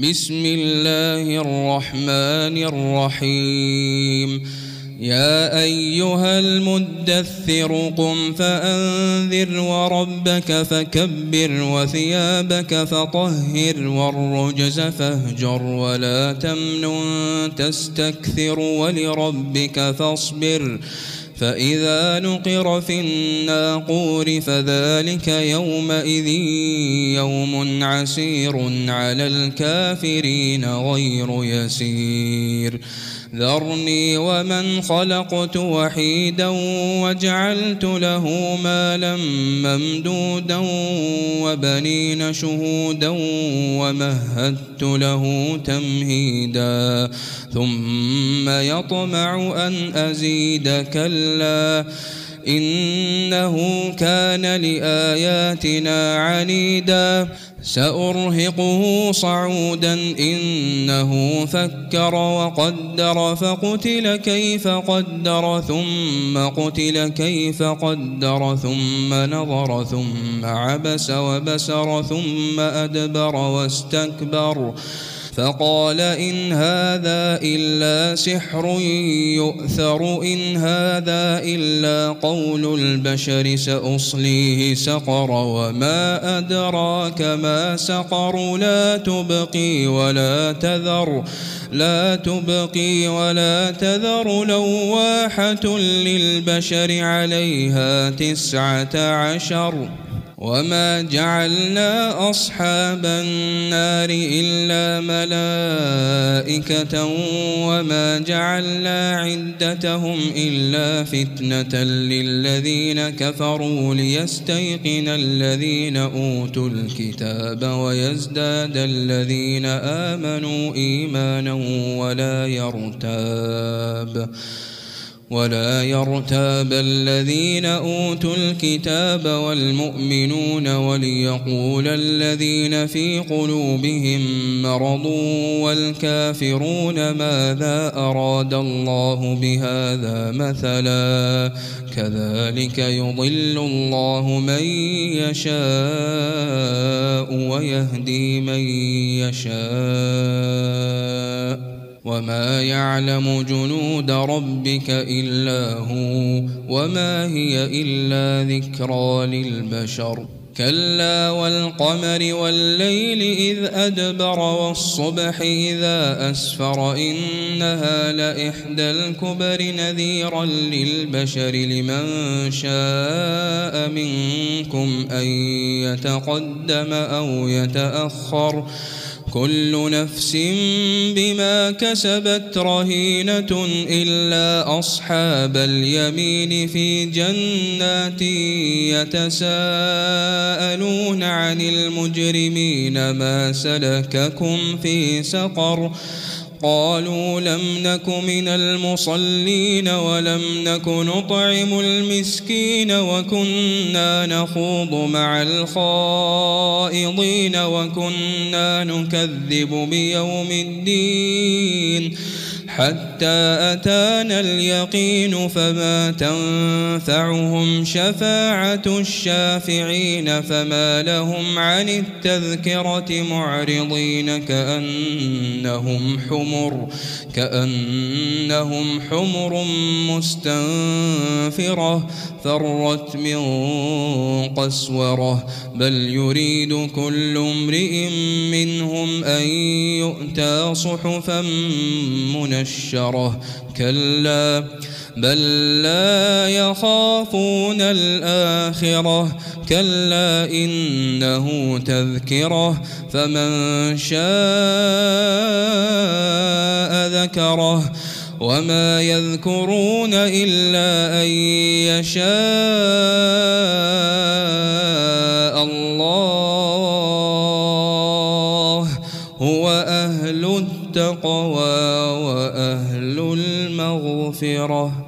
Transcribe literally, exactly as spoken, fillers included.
بسم الله الرحمن الرحيم يا أيها المدثر قم فأنذر وربك فكبر وثيابك فطهر والرجز فاهجر ولا تمنن تستكثر ولربك فاصبر فإذا نقر في الناقور فذلك يومئذ يوم عسير على الكافرين غير يسير ذرني ومن خلقت وحيدا وجعلت له مالا ممدودا وبنين شهودا ومهدت له تمهيدا ثم يطمع أن أزيد كلا إنه كان لآياتنا عنيدا سأرهقه صعودا إنه فكر وقدر فقتل كيف قدر ثم قتل كيف قدر ثم نظر ثم عبس وبسر ثم أدبر واستكبر فقال إن هذا إلا سحر يؤثر إن هذا إلا قول البشر سأصليه سقر وما أدراك ما سقر لا تبقي ولا تذر لا تبقي ولا تذر لواحة للبشر عليها تسعة عشر وما جعلنا أصحاب النار إلا ملائكة وما جعلنا عدتهم إلا فتنة للذين كفروا ليستيقن الذين أوتوا الكتاب ويزداد الذين آمنوا إيمانا ولا يرتاب ولا يرتاب الذين أوتوا الكتاب والمؤمنون وليقول الذين في قلوبهم مرض والكافرون ماذا أراد الله بهذا مثلا كذلك يضل الله من يشاء ويهدي من يشاء وما يعلم جنود ربك إلا هو وما هي إلا ذكرى للبشر كلا والقمر والليل إذ أدبر والصبح إذا أسفر إنها لإحدى الكبر نذيرا للبشر لمن شاء منكم أن يتقدم أو يتأخر كل نفس بما كسبت رهينة إلا أصحاب اليمين في جنات يتساءلون عن المجرمين ما سلككم في سقر قالوا لم نك من المصلين ولم نك نطعم المسكين وكنا نخوض مع الخائضين وكنا نكذب بيوم الدين حتى أتانا اليقين فما تنفعهم شفاعة الشافعين فما لهم عن التذكرة معرضين كأنهم حمر كأنهم حمر مستنفرة فرت من قسورة بل يريد كل امرئ منهم أن يؤتى صحفا منشرة كلا بل لا يخافون الآخرة كلا إنه تذكرة فمن شاء ذكره وما يذكرون إلا أن يشاء الله هو أهل التقوى وأهل المغفرة.